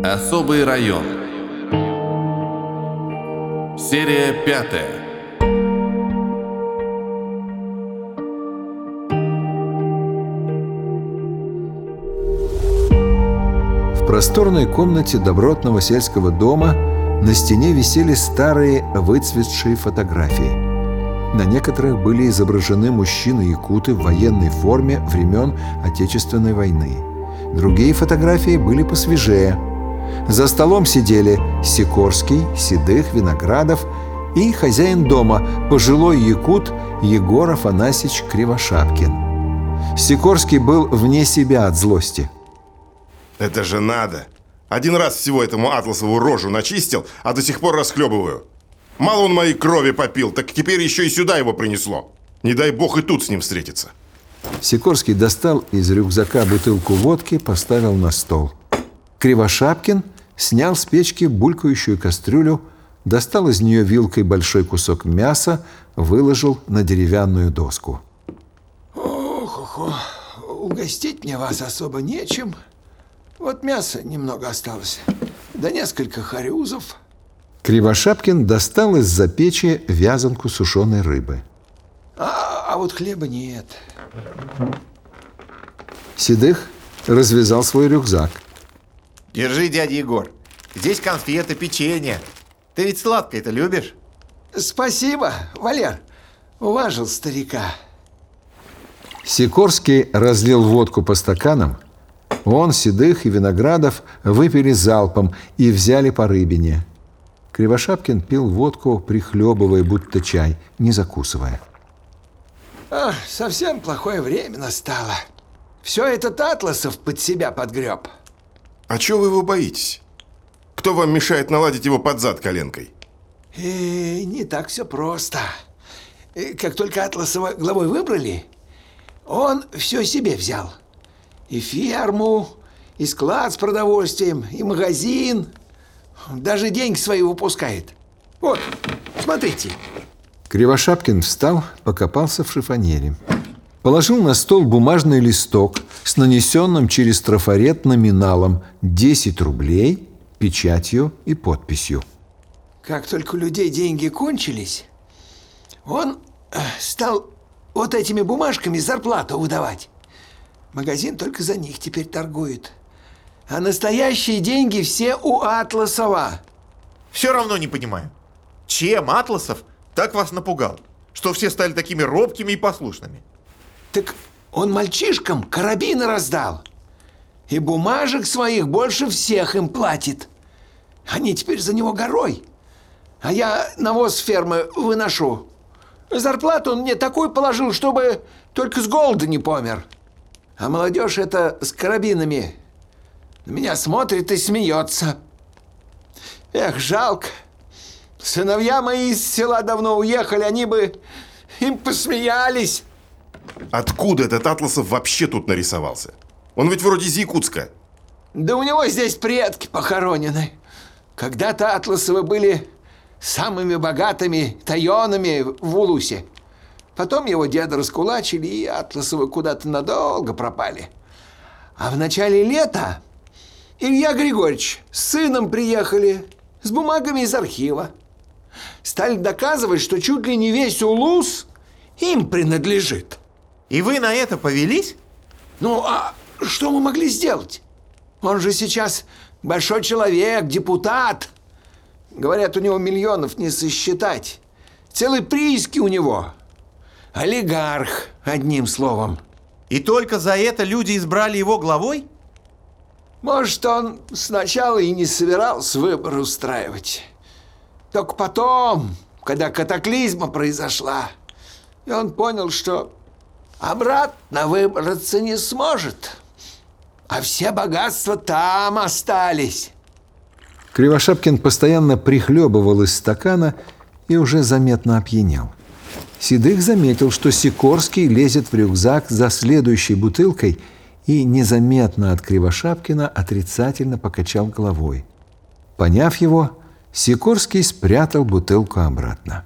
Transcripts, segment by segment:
Особый район. Серия 5. В просторной комнате добротного сельского дома на стене висели старые выцветшие фотографии. На некоторых были изображены мужчины-якуты в военной форме времен Отечественной войны. Другие фотографии были посвежее. За столом сидели Сикорский, Седых, Виноградов и хозяин дома, пожилой якут Егор Афанасьевич Кривошапкин. Сикорский был вне себя от злости. Это же надо! Один раз всего этому Атласову рожу начистил, а до сих пор расхлебываю. Мало он моей крови попил, так теперь еще и сюда его принесло. Не дай бог и тут с ним встретиться. Сикорский достал из рюкзака бутылку водки, поставил на стол. Кривошапкин снял с печки булькающую кастрюлю, достал из нее вилкой большой кусок мяса, выложил на деревянную доску. Ох, угостить мне вас особо нечем. Вот мяса немного осталось, да несколько харюзов. Кривошапкин достал из-за печи вязанку сушеной рыбы. А вот хлеба нет. Седых развязал свой рюкзак. Держи, дядя Егор. Здесь конфеты, печенье. Ты ведь сладкое-то любишь? Спасибо, Валер. Уважил старика. Сикорский разлил водку по стаканам. Он, Седых и Виноградов выпили залпом и взяли по рыбине. Кривошапкин пил водку, прихлебывая, будто чай, не закусывая. Совсем плохое время настало. Все этот Атласов под себя подгреб. А чего вы его боитесь? Кто вам мешает наладить его под зад коленкой? Не так все просто. Как только Атласова главой выбрали, он все себе взял. И ферму, и склад с продовольствием, и магазин. Даже деньги свои выпускает. Вот, смотрите. Кривошапкин встал, покопался в шифоньере. Положил на стол бумажный листок с нанесенным через трафарет номиналом 10 рублей, печатью и подписью. Как только у людей деньги кончились, он стал вот этими бумажками зарплату выдавать. Магазин только за них теперь торгует. А настоящие деньги все у Атласова. Все равно не понимаю, чем Атласов так вас напугал, что все стали такими робкими и послушными? Так он мальчишкам карабины раздал. И бумажек своих больше всех им платит. Они теперь за него горой. А я навоз с фермы выношу. Зарплату он мне такую положил, чтобы только с голода не помер. А молодежь эта с карабинами на меня смотрит и смеется. Эх, жалко. Сыновья мои из села давно уехали, они бы им посмеялись. Откуда этот Атласов вообще тут нарисовался? Он ведь вроде из Якутска. Да у него здесь предки похоронены. Когда-то Атласовы были самыми богатыми тайонами в Улусе. Потом его деда раскулачили, и Атласовы куда-то надолго пропали. А в начале лета Илья Григорьевич с сыном приехали с бумагами из архива. Стали доказывать, что чуть ли не весь Улус им принадлежит. И вы на это повелись? Ну, а что мы могли сделать? Он же сейчас большой человек, депутат. Говорят, у него миллионов не сосчитать. Целые прииски у него. Олигарх, одним словом. И только за это люди избрали его главой? Может, он сначала и не собирался выборы устраивать. Только потом, когда катаклизма произошла, и он понял, что обратно выбраться не сможет. А все богатства там остались. Кривошапкин постоянно прихлебывал из стакана и уже заметно опьянел. Седых заметил, что Сикорский лезет в рюкзак за следующей бутылкой и незаметно от Кривошапкина отрицательно покачал головой. Поняв его, Сикорский спрятал бутылку обратно.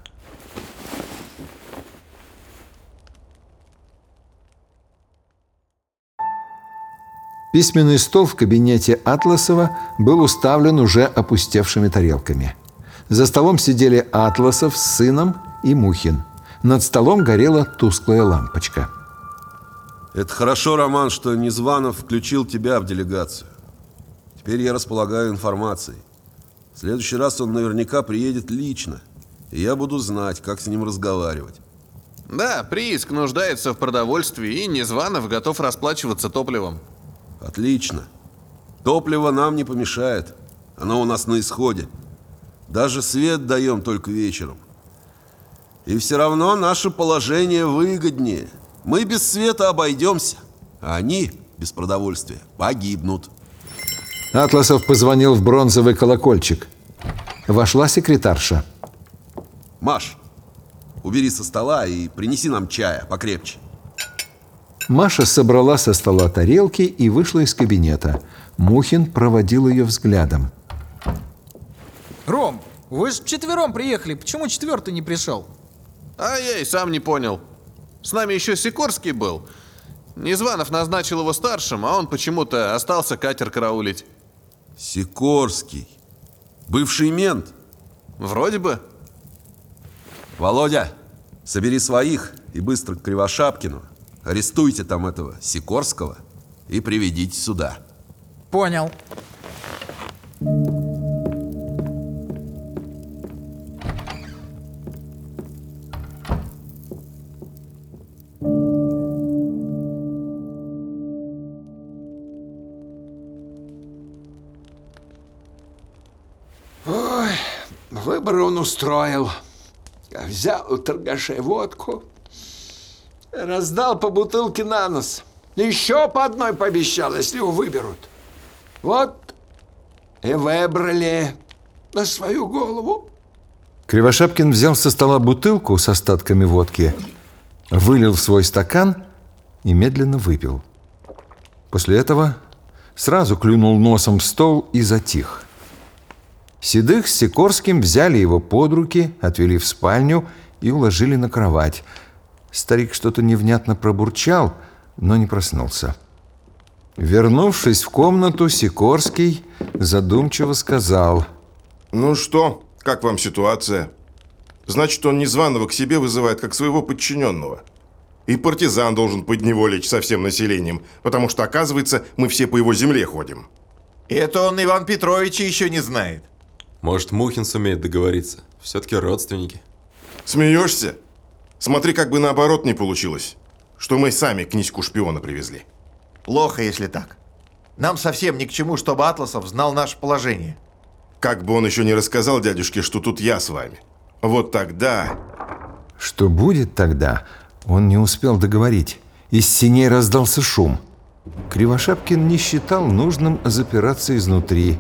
Письменный стол в кабинете Атласова был уставлен уже опустевшими тарелками. За столом сидели Атласов с сыном и Мухин. Над столом горела тусклая лампочка. Это хорошо, Роман, что Незванов включил тебя в делегацию. Теперь я располагаю информацией. В следующий раз он наверняка приедет лично, и я буду знать, как с ним разговаривать. Да, прииск нуждается в продовольствии, и Незванов готов расплачиваться топливом. Отлично. Топливо нам не помешает. Оно у нас на исходе. Даже свет даем только вечером. И все равно наше положение выгоднее. Мы без света обойдемся, а они без продовольствия погибнут. Атласов позвонил в бронзовый колокольчик. Вошла секретарша. Маш, убери со стола и принеси нам чая покрепче. Маша собрала со стола тарелки и вышла из кабинета. Мухин проводил ее взглядом. Ром, вы же вчетвером приехали, почему четвертый не пришел? А я и сам не понял. С нами еще Сикорский был. Незванов назначил его старшим, а он почему-то остался катер караулить. Сикорский. Бывший мент. Вроде бы. Володя, собери своих и быстро к Кривошапкину. Арестуйте там этого Сикорского и приведите сюда. Понял. Выборы он устроил. Взял у торгашей водку, раздал по бутылке на нос. Еще по одной пообещал, если его выберут. Вот и выбрали на свою голову. Кривошапкин взял со стола бутылку с остатками водки, вылил в свой стакан и медленно выпил. После этого сразу клюнул носом в стол и затих. Седых с Сикорским взяли его под руки, отвели в спальню и уложили на кровать. Старик что-то невнятно пробурчал, но не проснулся. Вернувшись в комнату, Сикорский задумчиво сказал: Ну что, как вам ситуация? Значит, он Незваного к себе вызывает как своего подчиненного. И партизан должен подневолить со всем населением, потому что, оказывается, мы все по его земле ходим. Это он Иван Петровича еще не знает. Может, Мухин сумеет договориться. Все-таки родственники. Смеешься? Смотри, как бы наоборот не получилось, что мы сами князьку шпиона привезли. Плохо, если так. Нам совсем ни к чему, чтобы Атласов знал наше положение. Как бы он еще не рассказал дядюшке, что тут я с вами. Вот тогда... Что будет тогда, он не успел договорить. Из сеней раздался шум. Кривошапкин не считал нужным запираться изнутри.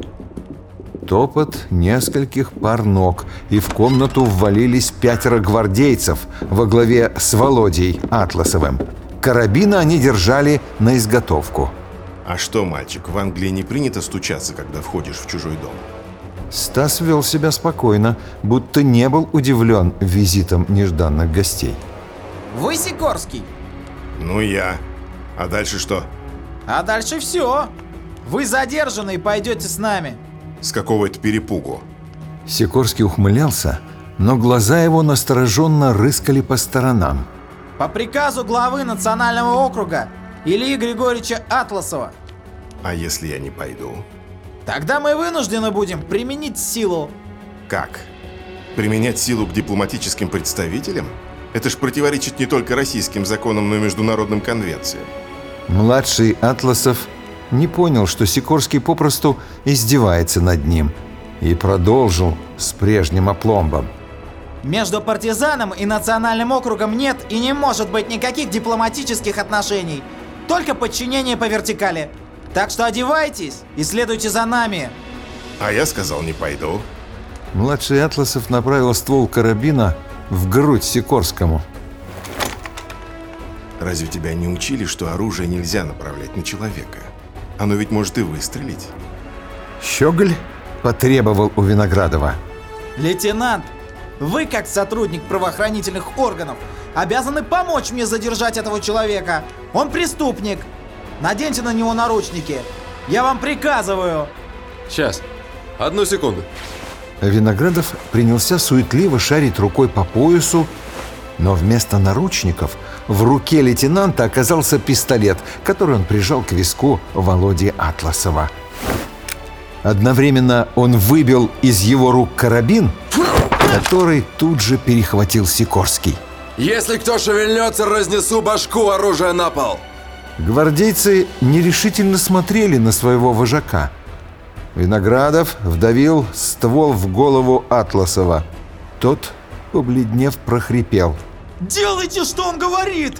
Топот нескольких пар ног, и в комнату ввалились 5 гвардейцев во главе с Володей Атласовым. Карабины они держали на изготовку. А что, мальчик, в Англии не принято стучаться, когда входишь в чужой дом? Стас вел себя спокойно, будто не был удивлен визитом нежданных гостей. Вы Сикорский? Ну я. А дальше что? А дальше все. Вы задержаны и пойдете с нами. С какого это перепугу? Сикорский ухмылялся, но глаза его настороженно рыскали по сторонам. По приказу главы национального округа Ильи Григорьевича Атласова. А если я не пойду? Тогда мы вынуждены будем применить силу. Как? Применять силу к дипломатическим представителям? Это ж противоречит не только российским законам, но и международным конвенциям. Младший Атласов не понял, что Сикорский попросту издевается над ним, и продолжил с прежним опломбом. Между партизаном и национальным округом нет и не может быть никаких дипломатических отношений. Только подчинение по вертикали. Так что одевайтесь и следуйте за нами. А я сказал, не пойду. Младший Атласов направил ствол карабина в грудь Сикорскому. Разве тебя не учили, что оружие нельзя направлять на человека? Оно ведь может и выстрелить. Щеголь потребовал у Виноградова. Лейтенант, вы, как сотрудник правоохранительных органов, обязаны помочь мне задержать этого человека. Он преступник. Наденьте на него наручники. Я вам приказываю. Сейчас. Одну секунду. Виноградов принялся суетливо шарить рукой по поясу, но вместо наручников в руке лейтенанта оказался пистолет, который он прижал к виску Володи Атласова. Одновременно он выбил из его рук карабин, который тут же перехватил Сикорский. Если кто шевельнется, разнесу башку, оружие на пол. Гвардейцы нерешительно смотрели на своего вожака. Виноградов вдавил ствол в голову Атласова. Тот, побледнев, прохрипел: Делайте, что он говорит!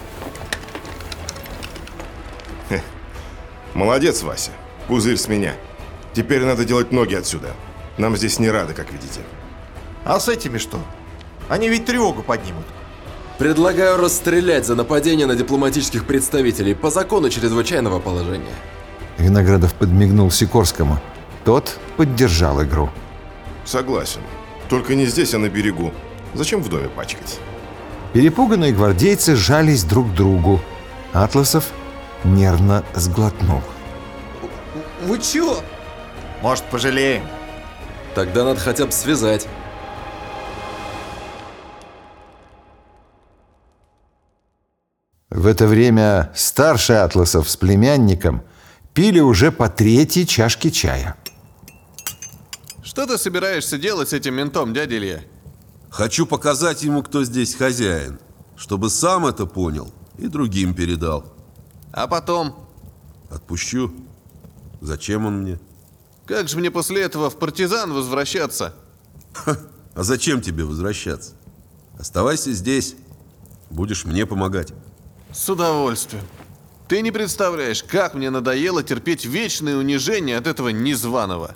Молодец, Вася. Пузырь с меня. Теперь надо делать ноги отсюда. Нам здесь не рады, как видите. А с этими что? Они ведь тревогу поднимут. Предлагаю расстрелять за нападение на дипломатических представителей по закону чрезвычайного положения. Виноградов подмигнул Сикорскому. Тот поддержал игру. Согласен. Только не здесь, а на берегу. Зачем в доме пачкать? Перепуганные гвардейцы жались друг к другу. Атласов нервно сглотнул. Вы чё? Может, пожалеем? Тогда надо хотя бы связать. В это время старший Атласов с племянником пили уже по 3-й чашке чая. Что ты собираешься делать с этим ментом, дядя Илья? Хочу показать ему, кто здесь хозяин, чтобы сам это понял и другим передал. А потом? Отпущу. Зачем он мне? Как же мне после этого в партизан возвращаться? А зачем тебе возвращаться? Оставайся здесь. Будешь мне помогать. С удовольствием. Ты не представляешь, как мне надоело терпеть вечное унижение от этого незваного.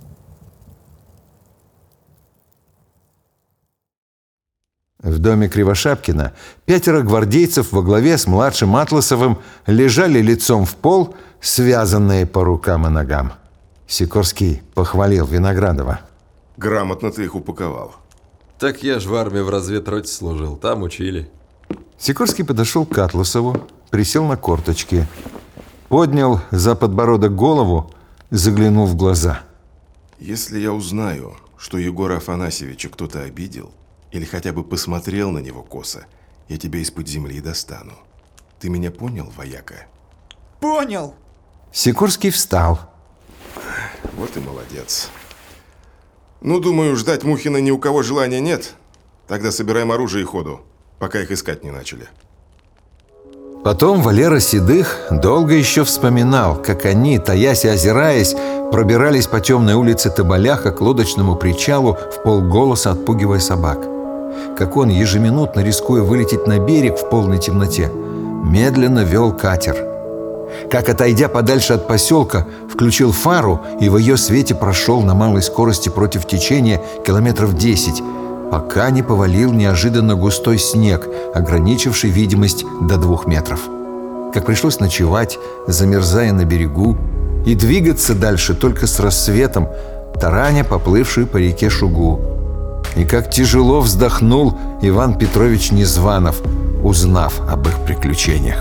В доме Кривошапкина 5 гвардейцев во главе с младшим Атласовым лежали лицом в пол, связанные по рукам и ногам. Сикорский похвалил Виноградова. Грамотно ты их упаковал. Так я ж в армии в разведроте служил, там учили. Сикорский подошел к Атласову, присел на корточки, поднял за подбородок голову, заглянул в глаза. Если я узнаю, что Егора Афанасьевича кто-то обидел, или хотя бы посмотрел на него косо, я тебя из-под земли достану. Ты меня понял, вояка? Понял. Сикорский встал. Вот и молодец. Ну, думаю, ждать Мухина ни у кого желания нет. Тогда собираем оружие и ходу, пока их искать не начали. Потом Валера Седых долго еще вспоминал, как они, таясь и озираясь, пробирались по темной улице Тоболяха к лодочному причалу, в полголоса отпугивая собак. Как он, ежеминутно рискуя вылететь на берег в полной темноте, медленно вел катер. Как, отойдя подальше от поселка, включил фару и в ее свете прошел на малой скорости против течения километров 10, пока не повалил неожиданно густой снег, ограничивший видимость до 2 метров. Как пришлось ночевать, замерзая на берегу, и двигаться дальше только с рассветом, тараня поплывшую по реке Шугу. И как тяжело вздохнул Иван Петрович Незванов, узнав об их приключениях.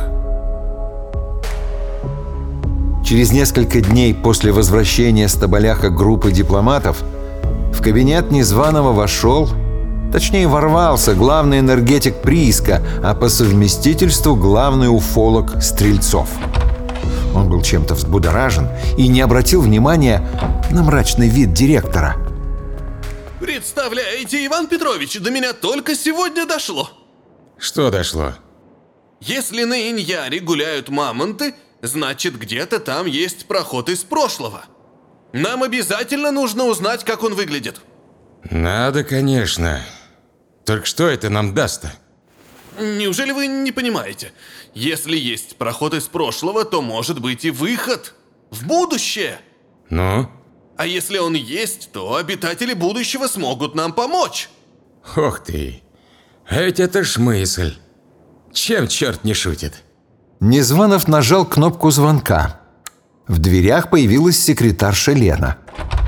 Через несколько дней после возвращения с Тоболяха группы дипломатов в кабинет Незваного вошел, точнее ворвался, главный энергетик прииска, а по совместительству главный уфолог Стрельцов. Он был чем-то взбудоражен и не обратил внимания на мрачный вид директора. Представляете, Иван Петрович, до меня только сегодня дошло. Что дошло? Если на Иньяре гуляют мамонты, значит, где-то там есть проход из прошлого. Нам обязательно нужно узнать, как он выглядит. Надо, конечно. Только что это нам даст-то? Неужели вы не понимаете? Если есть проход из прошлого, то может быть и выход в будущее. Ну? А если он есть, то обитатели будущего смогут нам помочь. Ох ты. А ведь это ж мысль. Чем черт не шутит? Незванов нажал кнопку звонка. В дверях появилась секретарша Лена.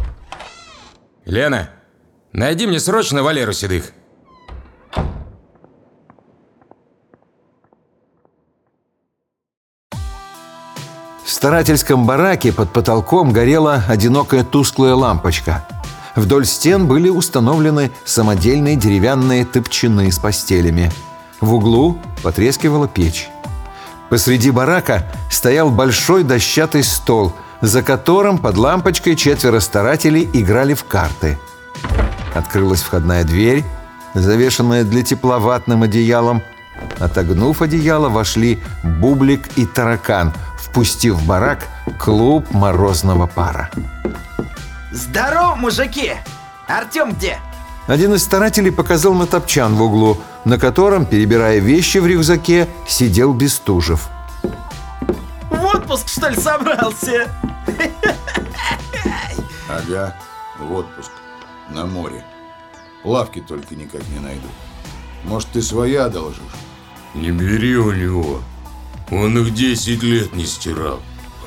Лена, найди мне срочно Валеру Седых. В старательском бараке под потолком горела одинокая тусклая лампочка. Вдоль стен были установлены самодельные деревянные топчаны с постелями. В углу потрескивала печь. Посреди барака стоял большой дощатый стол, за которым под лампочкой 4 старателей играли в карты. Открылась входная дверь, завешенная для тепла ватным одеялом. Отогнув одеяло, вошли Бублик и Таракан, впустив в барак клуб морозного пара. Здорово, мужики! Артем где? Один из старателей показал на топчан в углу, на котором, перебирая вещи в рюкзаке, сидел Бестужев. В отпуск, что ли, собрался? Ага, в отпуск. На море. Плавки только никак не найду. Может, ты свои одолжишь? Не бери у него. Он их 10 лет не стирал.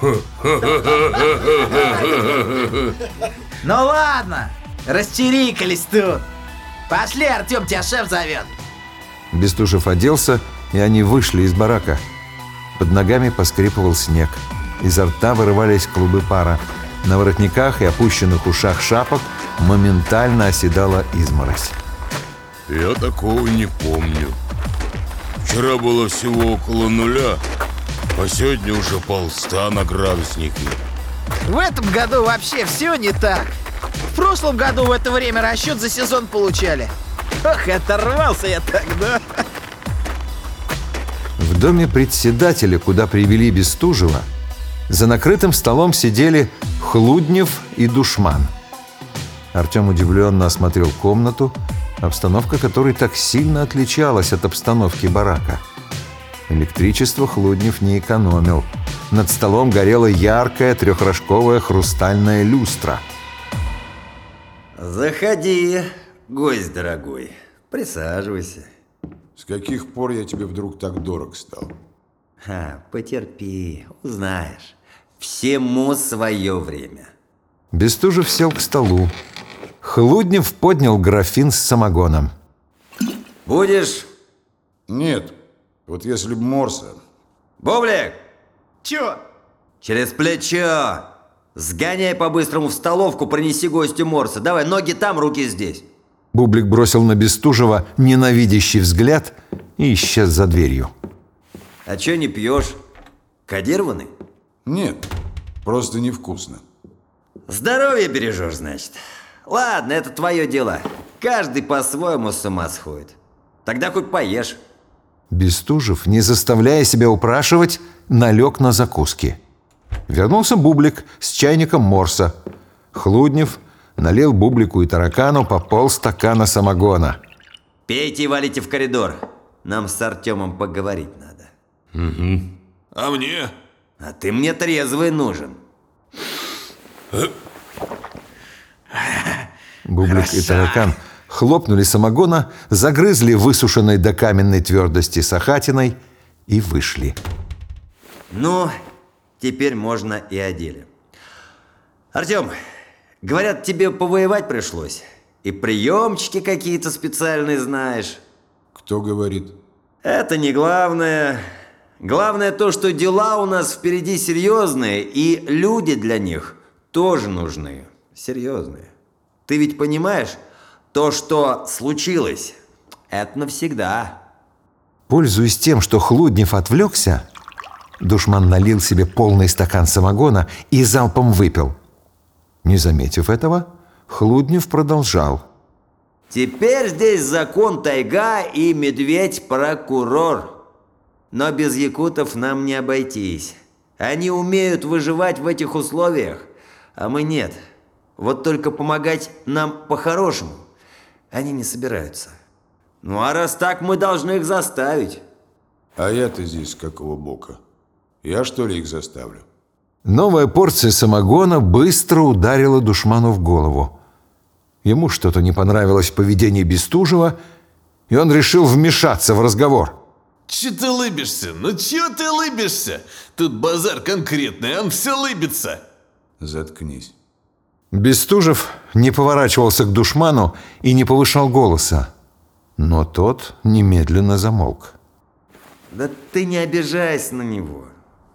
Ну ладно, расчирикались тут. Пошли, Артем, тебя шеф зовет. Бестужев оделся, и они вышли из барака. Под ногами поскрипывал снег. Изо рта вырывались клубы пара. На воротниках и опущенных ушах шапок моментально оседала изморозь. Я такого не помню. Вчера было всего около 0, а сегодня уже 100 на градуснике. В этом году вообще все не так. В прошлом году в это время расчет за сезон получали. Ох, оторвался я тогда. В доме председателя, куда привели Бестужева, за накрытым столом сидели Хлуднев и Душман. Артем удивленно осмотрел комнату, обстановка которой так сильно отличалась от обстановки барака. Электричество Хлуднев не экономил. Над столом горела яркая трехрожковая хрустальная люстра. Заходи, гость дорогой. Присаживайся. С каких пор я тебе вдруг так дорог стал? Потерпи, узнаешь. Всему свое время. Бестужев сел к столу. Хлуднев поднял графин с самогоном. Будешь? Нет. Вот если б Морса. Бублик! Чё? Через плечо. Сгоняй по-быстрому в столовку, принеси гостю Морса. Давай, ноги там, руки здесь. Бублик бросил на Бестужева ненавидящий взгляд и исчез за дверью. А чё не пьешь? Кодированный? Нет, просто невкусно. Здоровье бережешь, значит. Ладно, это твое дело. Каждый по-своему с ума сходит. Тогда хоть поешь. Бестужев, не заставляя себя упрашивать, налег на закуски. Вернулся Бублик с чайником Морса. Хлуднев налил Бублику и Таракану по полстакана самогона. Пейте и валите в коридор. Нам с Артемом поговорить надо. Угу. А мне? А ты мне трезвый нужен. Бублик и Таракан хлопнули самогона, загрызли высушенной до каменной твердости сахатиной и вышли. Ну, теперь можно и о деле. Артем, говорят, тебе повоевать пришлось. И приемчики какие-то специальные знаешь. Кто говорит? Это не главное. Главное то, что дела у нас впереди серьезные, и люди для них тоже нужны. Серьезные. Ты ведь понимаешь, то, что случилось, это навсегда. Пользуясь тем, что Хлуднев отвлекся, Душман налил себе полный стакан самогона и залпом выпил. Не заметив этого, Хлуднев продолжал. Теперь здесь закон тайга и медведь-прокурор. Но без якутов нам не обойтись. Они умеют выживать в этих условиях, а мы нет. Вот только помогать нам по-хорошему они не собираются. Ну а раз так, мы должны их заставить. А я-то здесь с какого бока? Я что ли их заставлю? Новая порция самогона быстро ударила Душману в голову. Ему что-то не понравилось в поведении Бестужева, и он решил вмешаться в разговор. Че ты лыбишься? Ну чё ты лыбишься? Тут базар конкретный, он все лыбится. Заткнись. Бестужев не поворачивался к Душману и не повышал голоса, но тот немедленно замолк. Да ты не обижайся на него.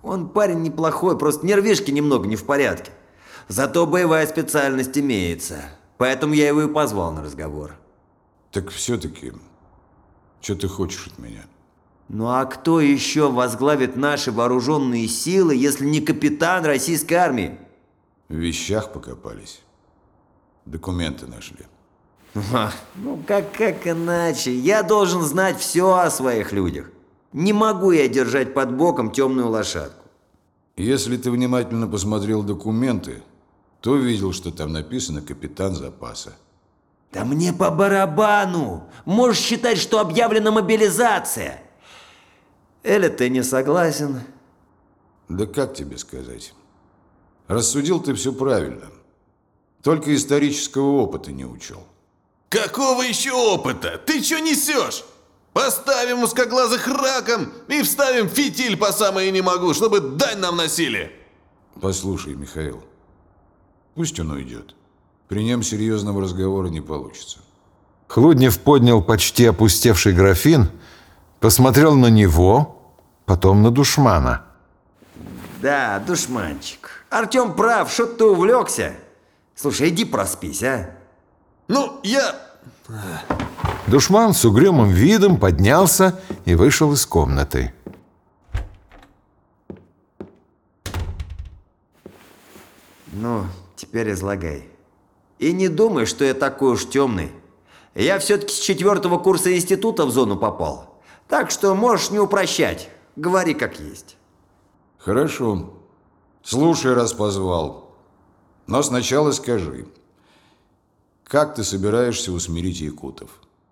Он парень неплохой, просто нервишки немного не в порядке. Зато боевая специальность имеется. Поэтому я его и позвал на разговор. Так все-таки, что ты хочешь от меня? Ну а кто еще возглавит наши вооруженные силы, если не капитан российской армии? В вещах покопались. Документы нашли. Ну как иначе? Я должен знать все о своих людях. Не могу я держать под боком темную лошадку. Если ты внимательно посмотрел документы, то видел, что там написано «капитан запаса». Да мне по барабану! Можешь считать, что объявлена мобилизация. Или ты не согласен? Да как тебе сказать? Рассудил ты все правильно. Только исторического опыта не учел. Какого еще опыта? Ты что несешь? Поставим узкоглазых раком и вставим фитиль по самое не могу, чтобы дань нам носили. Послушай, Михаил, пусть он уйдет. При нем серьезного разговора не получится. Хлуднев поднял почти опустевший графин, посмотрел на него, потом на душмана. Да, душманчик. Артем прав, что ты увлекся. Слушай, иди проспись, а? Ну, я... Душман с угрюмым видом поднялся и вышел из комнаты. Ну, теперь излагай. И не думай, что я такой уж темный. Я все-таки с 4-го курса института в зону попал. Так что можешь не упрощать. Говори как есть. Хорошо. Слушай, раз позвал. Но сначала скажи, как ты собираешься усмирить якутов?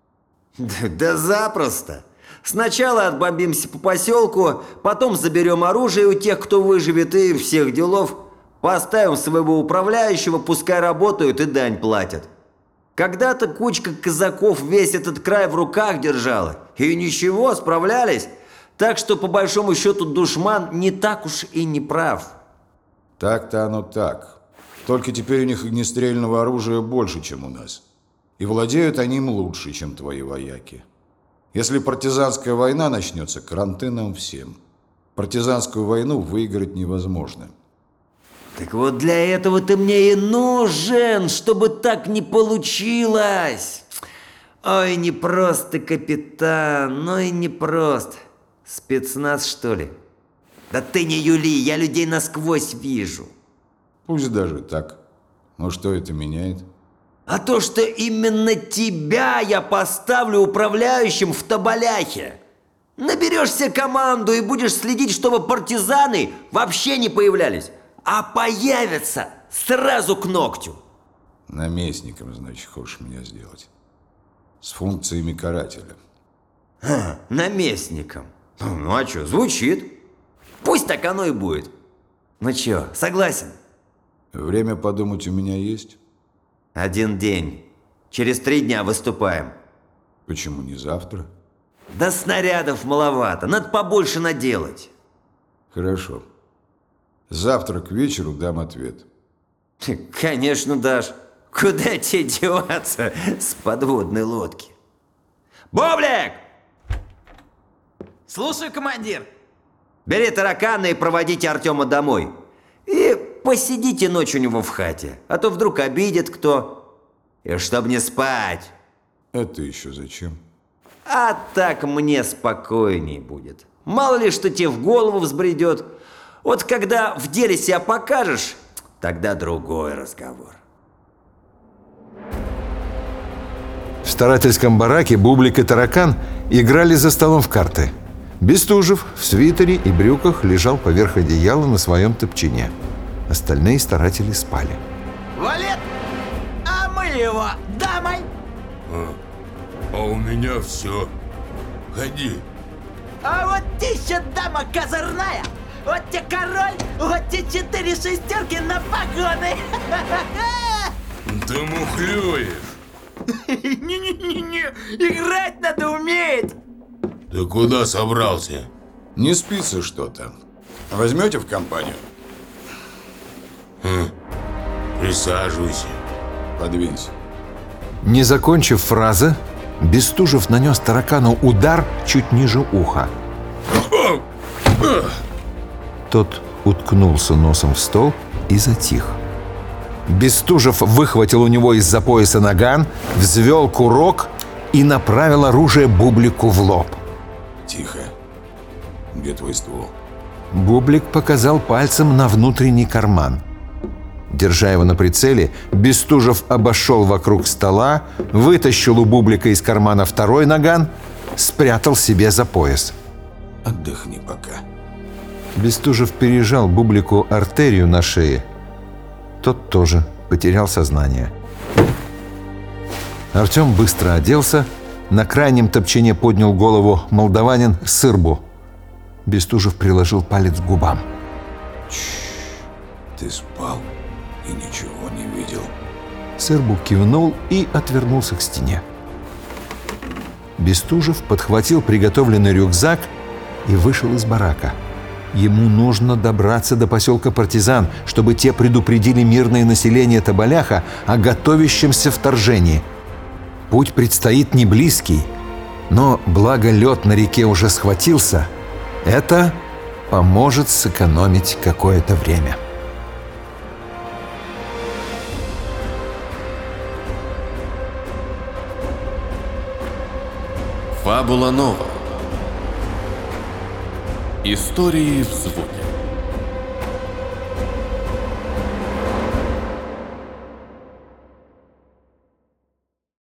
Да запросто. Сначала отбомбимся по поселку, потом заберем оружие у тех, кто выживет, и всех делов. Поставим своего управляющего, пускай работают и дань платят. Когда-то кучка казаков весь этот край в руках держала. И ничего, справлялись. Так что, по большому счету, душман не так уж и не прав. Так-то оно так. Только теперь у них огнестрельного оружия больше, чем у нас. И владеют они им лучше, чем твои вояки. Если партизанская война начнется, кранты нам всем. Партизанскую войну выиграть невозможно. Так вот для этого ты мне и нужен, чтобы так не получилось. Ой, не просто, капитан, ой, не просто. Спецназ, что ли? Да ты не юли, я людей насквозь вижу. Пусть даже так. Но что это меняет? А то, что именно тебя я поставлю управляющим в Тоболяхе. Наберешься команду и будешь следить, чтобы партизаны вообще не появлялись. А появятся сразу к ногтю. Наместником, значит, хочешь меня сделать. С функциями карателя. Наместником. Ну а что, звучит. Пусть так оно и будет. Ну чё, согласен? Время подумать у меня есть? 1 день. Через 3 дня выступаем. Почему не завтра? Да снарядов маловато, надо побольше наделать. Хорошо. Завтра к вечеру дам ответ. Конечно дашь. Куда тебе деваться с подводной лодки? Бублик! Слушаю, командир. Бери таракана и проводите Артема домой. И посидите ночь у него в хате, а то вдруг обидит кто. И чтоб не спать. Это еще зачем? А так мне спокойней будет. Мало ли, что тебе в голову взбредет. Вот когда в деле себя покажешь, тогда другой разговор. В старательском бараке Бублик и Таракан играли за столом в карты. Бестужев в свитере и брюках лежал поверх одеяла на своем топчине. Остальные старатели спали. Валет! А мы его дамой! А у меня все. Ходи. А вот еще дама козырная! Вот тебе король, вот тебе 4 шестерки на погоны! Ты мухлюешь. Не-не-не-не, играть надо уметь! Ты куда собрался? Не спится что-то. Возьмете в компанию? Присаживайся. Подвинься. Не закончив фразы, Бестужев нанес Таракану удар чуть ниже уха. Тот уткнулся носом в стол и затих. Бестужев выхватил у него из-за пояса наган, взвел курок и направил оружие Бублику в лоб. Тихо. Где твой ствол? Бублик показал пальцем на внутренний карман. Держа его на прицеле, Бестужев обошел вокруг стола, вытащил у Бублика из кармана второй наган, спрятал себе за пояс. Отдохни пока. Бестужев пережал Бублику артерию на шее. Тот тоже потерял сознание. Артем быстро оделся. На крайнем топчине поднял голову молдаванин Сырбу. Бестужев приложил палец к губам. Ты спал и ничего не видел. Сырбу кивнул и отвернулся к стене. Бестужев подхватил приготовленный рюкзак и вышел из барака. Ему нужно добраться до поселка Партизан, чтобы те предупредили мирное население Тоболяха о готовящемся вторжении. Путь предстоит не близкий, но благо лед на реке уже схватился, это поможет сэкономить какое-то время. Фабула нова. Истории в звуке.